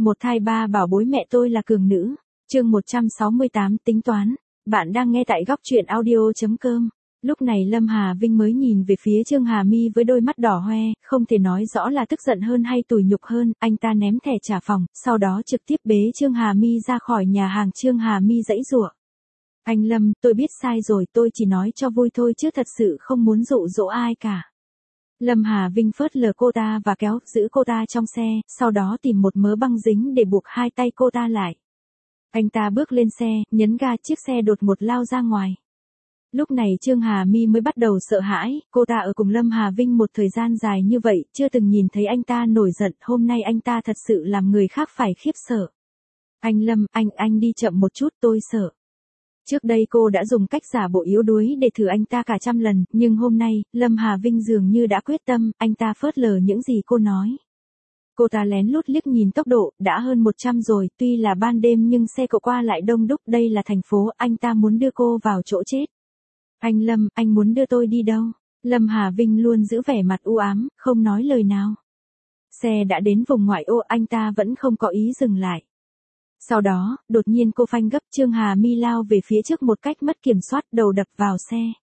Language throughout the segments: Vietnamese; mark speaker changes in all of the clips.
Speaker 1: một thai ba bảo bối mẹ tôi là cường nữ. Chương 168 tính toán. Bạn đang nghe tại góc truyện audio.com. Lúc này Lâm Hà Vinh mới nhìn về phía Trương Hà My với đôi mắt đỏ hoe, không thể nói rõ là tức giận hơn hay tủi nhục hơn. Anh ta ném thẻ trả phòng, sau đó trực tiếp bế Trương Hà My ra khỏi nhà hàng. Trương Hà My giãy giụa. Anh Lâm, tôi biết sai rồi, tôi chỉ nói cho vui thôi chứ thật sự không muốn dụ dỗ ai cả. Lâm Hà Vinh phớt lờ cô ta và kéo giữ cô ta trong xe, sau đó tìm một mớ băng dính để buộc hai tay cô ta lại. Anh ta bước lên xe, nhấn ga, chiếc xe đột ngột lao ra ngoài. Lúc này Trương Hà My mới bắt đầu sợ hãi, cô ta ở cùng Lâm Hà Vinh một thời gian dài như vậy, chưa từng nhìn thấy anh ta nổi giận, hôm nay anh ta thật sự làm người khác phải khiếp sợ. Anh Lâm, anh đi chậm một chút, tôi sợ. Trước đây cô đã dùng cách giả bộ yếu đuối để thử anh ta cả trăm lần, nhưng hôm nay, Lâm Hà Vinh dường như đã quyết tâm, anh ta phớt lờ những gì cô nói. Cô ta lén lút liếc nhìn tốc độ, đã hơn 100 rồi, tuy là ban đêm nhưng xe cộ qua lại đông đúc, đây là thành phố, anh ta muốn đưa cô vào chỗ chết. Anh Lâm, anh muốn đưa tôi đi đâu? Lâm Hà Vinh luôn giữ vẻ mặt u ám, không nói lời nào. Xe đã đến vùng ngoại ô, anh ta vẫn không có ý dừng lại. Sau đó, đột nhiên cô phanh gấp, Trương Hà My lao về phía trước một cách mất kiểm soát, đầu đập vào xe.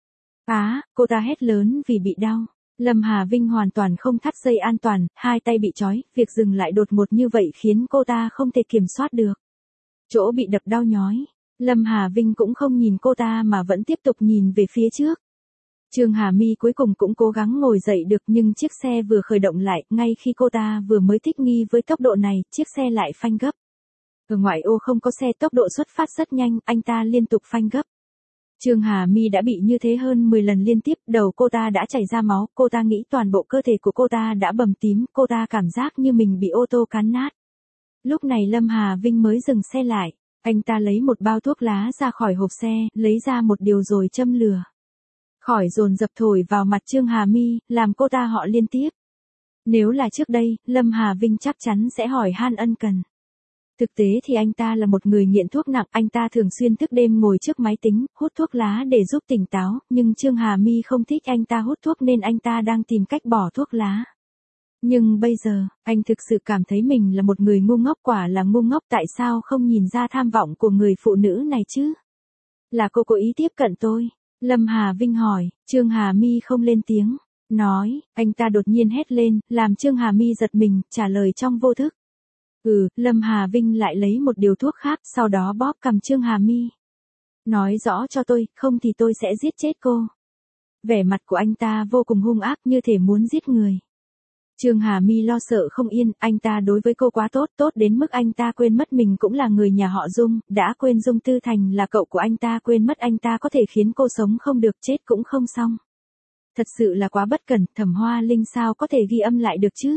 Speaker 1: Cô ta hét lớn vì bị đau. Lâm Hà Vinh hoàn toàn không thắt dây an toàn, hai tay bị trói, việc dừng lại đột ngột như vậy khiến cô ta không thể kiểm soát được. Chỗ bị đập đau nhói. Lâm Hà Vinh cũng không nhìn cô ta mà vẫn tiếp tục nhìn về phía trước. Trương Hà My cuối cùng cũng cố gắng ngồi dậy được nhưng chiếc xe vừa khởi động lại, ngay khi cô ta vừa mới thích nghi với tốc độ này, chiếc xe lại phanh gấp. Ở ngoại ô không có xe, tốc độ xuất phát rất nhanh, anh ta liên tục phanh gấp. Trương Hà My đã bị như thế hơn 10 lần liên tiếp, đầu cô ta đã chảy ra máu, cô ta nghĩ toàn bộ cơ thể của cô ta đã bầm tím, cô ta cảm giác như mình bị ô tô cán nát. Lúc này Lâm Hà Vinh mới dừng xe lại, anh ta lấy một bao thuốc lá ra khỏi hộp xe, lấy ra một điều rồi châm lửa. Khói dồn dập thổi vào mặt Trương Hà My, làm cô ta họ liên tiếp. Nếu là trước đây, Lâm Hà Vinh chắc chắn sẽ hỏi han ân cần. Thực tế thì anh ta là một người nghiện thuốc nặng, anh ta thường xuyên thức đêm ngồi trước máy tính, hút thuốc lá để giúp tỉnh táo, nhưng Trương Hà My không thích anh ta hút thuốc nên anh ta đang tìm cách bỏ thuốc lá. Nhưng bây giờ, anh thực sự cảm thấy mình là một người ngu ngốc, quả là ngu ngốc, tại sao không nhìn ra tham vọng của người phụ nữ này chứ? Là cô cố ý tiếp cận tôi? Lâm Hà Vinh hỏi, Trương Hà My không lên tiếng, nói, anh ta đột nhiên hét lên, làm Trương Hà My giật mình, trả lời trong vô thức. Lâm Hà Vinh lại lấy một điều thuốc khác, sau đó bóp cằm Trương Hà My. Nói rõ cho tôi, không thì tôi sẽ giết chết cô. Vẻ mặt của anh ta vô cùng hung ác như thể muốn giết người. Trương Hà My lo sợ không yên, anh ta đối với cô quá tốt, tốt đến mức anh ta quên mất mình cũng là người nhà họ Dung, đã quên Dung Tư Thành là cậu của anh ta, quên mất anh ta có thể khiến cô sống không được, chết cũng không xong. Thật sự là quá bất cẩn, Thẩm Hoa Linh sao có thể ghi âm lại được chứ?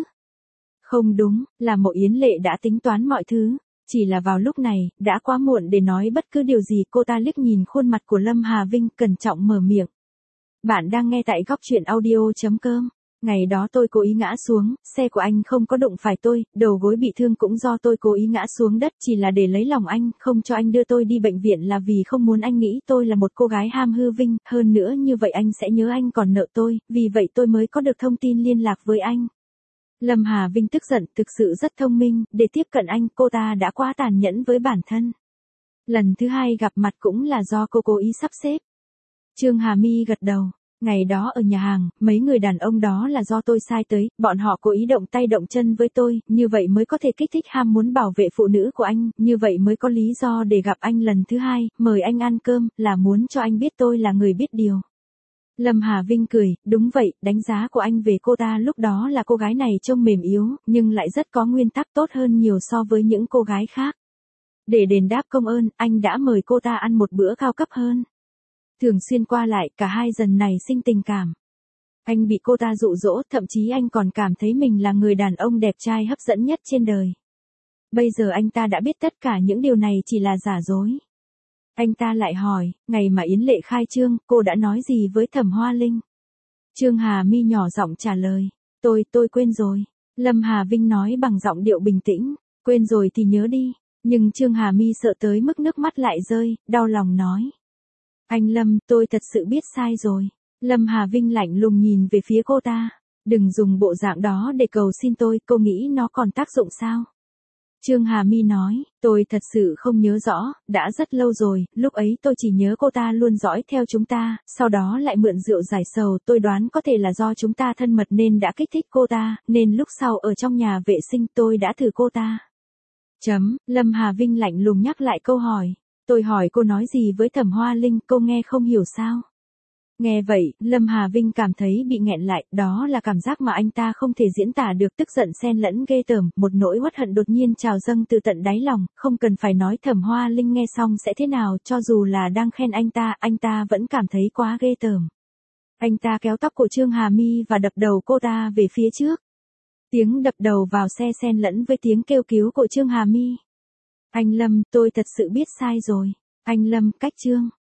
Speaker 1: Không đúng, là Mộ Yến Lệ đã tính toán mọi thứ, chỉ là vào lúc này, đã quá muộn để nói bất cứ điều gì. Cô ta liếc nhìn khuôn mặt của Lâm Hà Vinh, cẩn trọng mở miệng. Bạn đang nghe tại góc truyện audio.com. Ngày đó tôi cố ý ngã xuống, xe của anh không có đụng phải tôi, đầu gối bị thương cũng do tôi cố ý ngã xuống đất, chỉ là để lấy lòng anh, không cho anh đưa tôi đi bệnh viện là vì không muốn anh nghĩ tôi là một cô gái ham hư vinh, hơn nữa như vậy anh sẽ nhớ anh còn nợ tôi, vì vậy tôi mới có được thông tin liên lạc với anh. Lâm Hà Vinh tức giận, thực sự rất thông minh, để tiếp cận anh, cô ta đã quá tàn nhẫn với bản thân. Lần thứ hai gặp mặt cũng là do cô cố ý sắp xếp. Trương Hà My gật đầu. Ngày đó ở nhà hàng, mấy người đàn ông đó là do tôi sai tới, bọn họ cố ý động tay động chân với tôi, như vậy mới có thể kích thích ham muốn bảo vệ phụ nữ của anh, như vậy mới có lý do để gặp anh lần thứ hai, mời anh ăn cơm, là muốn cho anh biết tôi là người biết điều. Lâm Hà Vinh cười, đúng vậy, đánh giá của anh về cô ta lúc đó là cô gái này trông mềm yếu, nhưng lại rất có nguyên tắc, tốt hơn nhiều so với những cô gái khác. Để đền đáp công ơn, anh đã mời cô ta ăn một bữa cao cấp hơn. Thường xuyên qua lại, cả hai dần này sinh tình cảm. Anh bị cô ta dụ dỗ, thậm chí anh còn cảm thấy mình là người đàn ông đẹp trai hấp dẫn nhất trên đời. Bây giờ anh ta đã biết tất cả những điều này chỉ là giả dối. Anh ta lại hỏi, ngày mà Yến Lệ khai trương, cô đã nói gì với Thẩm Hoa Linh? Trương Hà My nhỏ giọng trả lời, tôi quên rồi. Lâm Hà Vinh nói bằng giọng điệu bình tĩnh, quên rồi thì nhớ đi. Nhưng Trương Hà My sợ tới mức nước mắt lại rơi, đau lòng nói. Anh Lâm, tôi thật sự biết sai rồi. Lâm Hà Vinh lạnh lùng nhìn về phía cô ta. Đừng dùng bộ dạng đó để cầu xin tôi, cô nghĩ nó còn tác dụng sao? Trương Hà My nói, tôi thật sự không nhớ rõ, đã rất lâu rồi, lúc ấy tôi chỉ nhớ cô ta luôn dõi theo chúng ta, sau đó lại mượn rượu giải sầu, tôi đoán có thể là do chúng ta thân mật nên đã kích thích cô ta, nên lúc sau ở trong nhà vệ sinh tôi đã thử cô ta. Lâm Hà Vinh lạnh lùng nhắc lại câu hỏi. Tôi hỏi cô nói gì với Thẩm Hoa Linh, cô nghe không hiểu sao? Nghe vậy, Lâm Hà Vinh cảm thấy bị nghẹn lại, đó là cảm giác mà anh ta không thể diễn tả được, tức giận xen lẫn ghê tởm, một nỗi uất hận đột nhiên trào dâng từ tận đáy lòng, không cần phải nói Thẩm Hoa Linh nghe xong sẽ thế nào, cho dù là đang khen anh ta vẫn cảm thấy quá ghê tởm. Anh ta kéo tóc của Trương Hà My và đập đầu cô ta về phía trước. Tiếng đập đầu vào xe xen lẫn với tiếng kêu cứu của Trương Hà My. Anh Lâm, tôi thật sự biết sai rồi. Anh Lâm, cách Trương